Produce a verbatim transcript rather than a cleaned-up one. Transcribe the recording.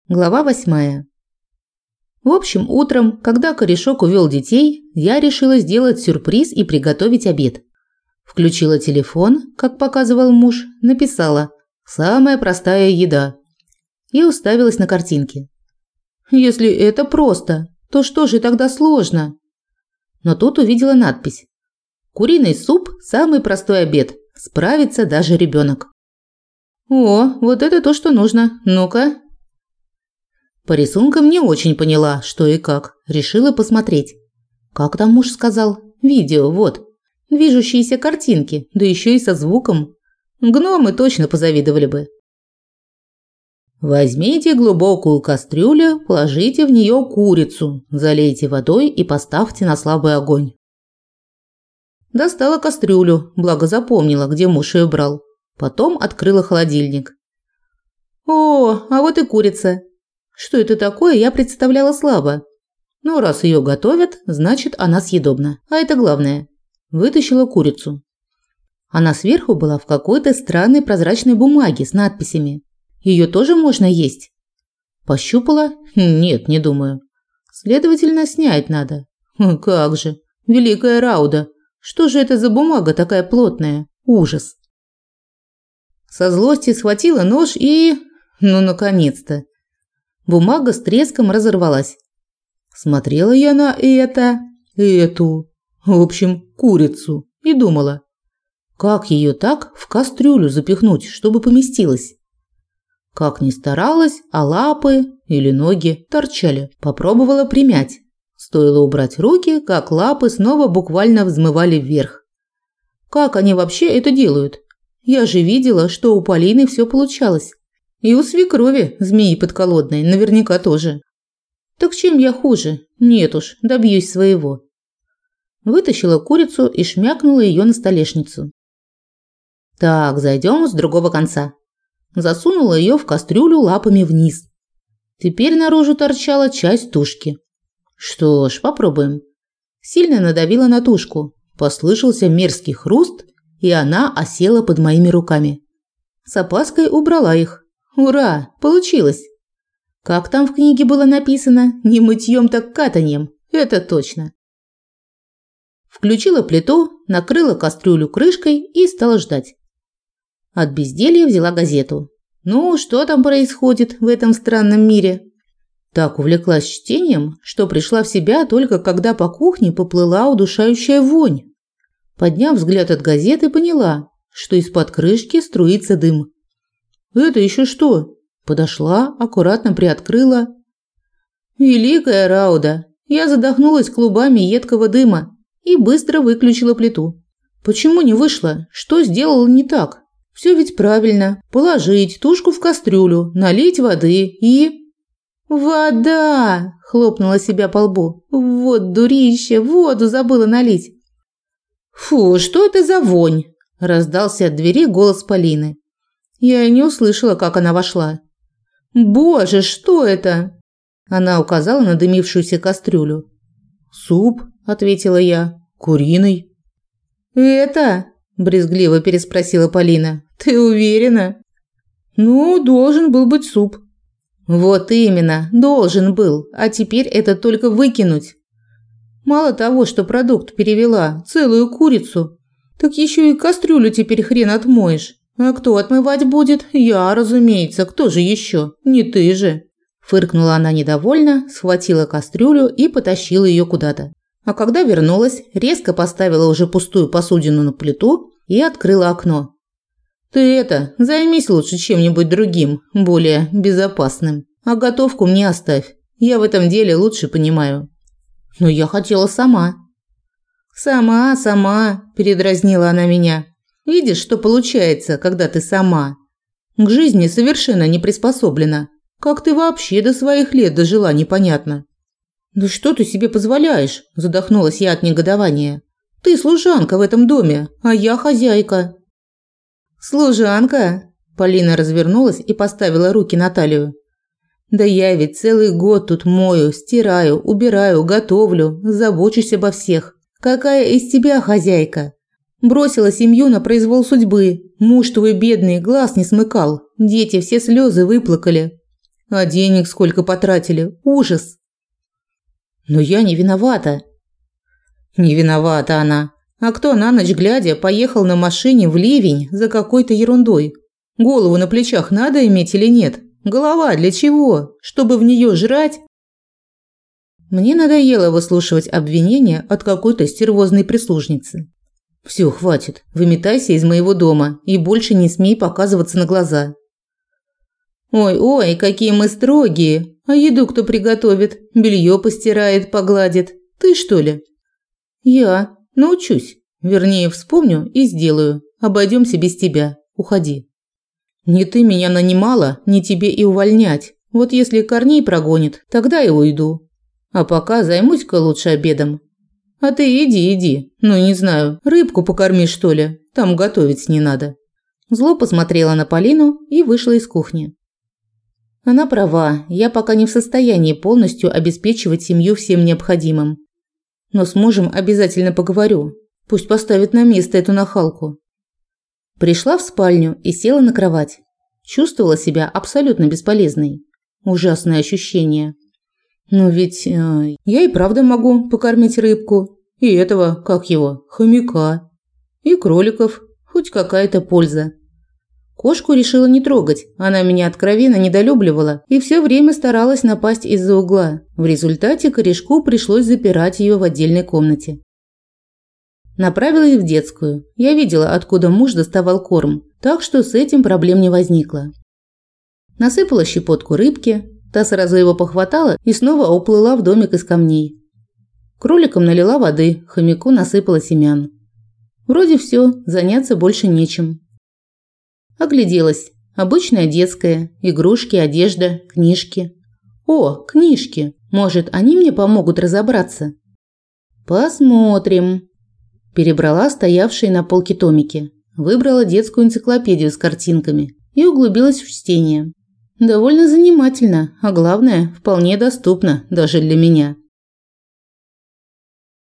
Глава восьмая. В общем, утром, когда корешок увел детей, я решила сделать сюрприз и приготовить обед. Включила телефон, как показывал муж, написала «Самая простая еда» и уставилась на картинки. Если это просто, то что же тогда сложно? Но тут увидела надпись «Куриный суп – самый простой обед, справится даже ребенок». О, вот это то, что нужно. Ну-ка. По рисункам не очень поняла, что и как. Решила посмотреть. Как там муж сказал? Видео, вот. Движущиеся картинки, да еще и со звуком. Гномы точно позавидовали бы. Возьмите глубокую кастрюлю, положите в нее курицу, залейте водой и поставьте на слабый огонь. Достала кастрюлю, благо запомнила, где муж ее брал. Потом открыла холодильник. О, а вот и курица. Что это такое, я представляла слабо. Но раз ее готовят, значит, она съедобна. А это главное. Вытащила курицу. Она сверху была в какой-то странной прозрачной бумаге с надписями. Ее тоже можно есть? Пощупала? Нет, не думаю. Следовательно, снять надо. Как же. Великая Рауда. Что же это за бумага такая плотная? Ужас. Со злости схватила нож и... Ну, наконец-то. Бумага с треском разорвалась. Смотрела я на это, эту, в общем, курицу, и думала, как ее так в кастрюлю запихнуть, чтобы поместилась. Как ни старалась, а лапы или ноги торчали. Попробовала примять. Стоило убрать руки, как лапы снова буквально взмывали вверх. Как они вообще это делают? Я же видела, что у Полины все получалось. И у свекрови, змеи подколодной, наверняка тоже. Так чем я хуже? Нет уж, добьюсь своего. Вытащила курицу и шмякнула ее на столешницу. Так, зайдем с другого конца. Засунула ее в кастрюлю лапами вниз. Теперь наружу торчала часть тушки. Что ж, попробуем. Сильно надавила на тушку. Послышался мерзкий хруст, и она осела под моими руками. С опаской убрала их. Ура, получилось. Как там в книге было написано, не мытьем, так катаньем. Это точно. Включила плиту, накрыла кастрюлю крышкой и стала ждать. От безделья взяла газету. Ну, что там происходит в этом странном мире? Так увлеклась чтением, что пришла в себя только когда по кухне поплыла удушающая вонь. Подняв взгляд от газеты, поняла, что из-под крышки струится дым. «Это еще что?» Подошла, аккуратно приоткрыла. Великая Рауда! Я задохнулась клубами едкого дыма и быстро выключила плиту. Почему не вышло? Что сделала не так? Все ведь правильно. Положить тушку в кастрюлю, налить воды и... «Вода!» – хлопнула себя по лбу. «Вот дурище, воду забыла налить!» «Фу, что это за вонь?» – раздался от двери голос Полины. Я и не услышала, как она вошла. «Боже, что это?» Она указала на дымившуюся кастрюлю. «Суп», – ответила я, – «куриный». «Это?» – брезгливо переспросила Полина. «Ты уверена?» «Ну, должен был быть суп». «Вот именно, должен был, а теперь это только выкинуть». Мало того, что продукт перевела, целую курицу, так еще и кастрюлю теперь хрен отмоешь. А кто отмывать будет? Я, разумеется, кто же еще? Не ты же. Фыркнула она недовольно, схватила кастрюлю и потащила ее куда-то. А когда вернулась, резко поставила уже пустую посудину на плиту и открыла окно. Ты это, займись лучше чем-нибудь другим, более безопасным. А готовку мне оставь. Я в этом деле лучше понимаю. Но я хотела сама. Сама, сама, передразнила она меня. Видишь, что получается, когда ты сама? К жизни совершенно не приспособлена. Как ты вообще до своих лет дожила, непонятно. Да что ты себе позволяешь? Задохнулась я от негодования. Ты служанка в этом доме, а я хозяйка. Служанка? Полина развернулась и поставила руки на талию. Да я ведь целый год тут мою, стираю, убираю, готовлю, забочусь обо всех. Какая из тебя хозяйка? Бросила семью на произвол судьбы. Муж твой бедный глаз не смыкал. Дети все слезы выплакали. А денег сколько потратили. Ужас. Но я не виновата. Не виновата она. А кто на ночь глядя поехал на машине в ливень за какой-то ерундой? Голову на плечах надо иметь или нет? Голова для чего? Чтобы в нее жрать? Мне надоело выслушивать обвинения от какой-то стервозной прислужницы. Все, хватит. Выметайся из моего дома и больше не смей показываться на глаза. Ой-ой, какие мы строгие. А еду кто приготовит? Белье постирает, погладит. Ты что ли? Я. Научусь. Вернее, вспомню и сделаю. Обойдемся без тебя. Уходи. Не ты меня нанимала, не тебе и увольнять. Вот если Корней прогонит, тогда и уйду. А пока займусь-ка лучше обедом. А ты иди, иди. Ну, не знаю, рыбку покорми, что ли. Там готовить не надо. Зло посмотрела на Полину и вышла из кухни. Она права, я пока не в состоянии полностью обеспечивать семью всем необходимым. Но с мужем обязательно поговорю. Пусть поставит на место эту нахалку. Пришла в спальню и села на кровать. Чувствовала себя абсолютно бесполезной. Ужасное ощущение. Но ведь э, я и правда могу покормить рыбку. И этого, как его, хомяка. И кроликов. Хоть какая-то польза. Кошку решила не трогать. Она меня откровенно недолюбливала и все время старалась напасть из-за угла. В результате корешку пришлось запирать ее в отдельной комнате. Направилась в детскую. Я видела, откуда муж доставал корм, так что с этим проблем не возникло. Насыпала щепотку рыбки, та сразу его похватала и снова уплыла в домик из камней. Кроликам налила воды, хомяку насыпала семян. Вроде все, заняться больше нечем. Огляделась. Обычная детская, игрушки, одежда, книжки. О, книжки. Может, они мне помогут разобраться? Посмотрим. Перебрала стоявшие на полке томики. Выбрала детскую энциклопедию с картинками и углубилась в чтение. Довольно занимательно, а главное, вполне доступно даже для меня.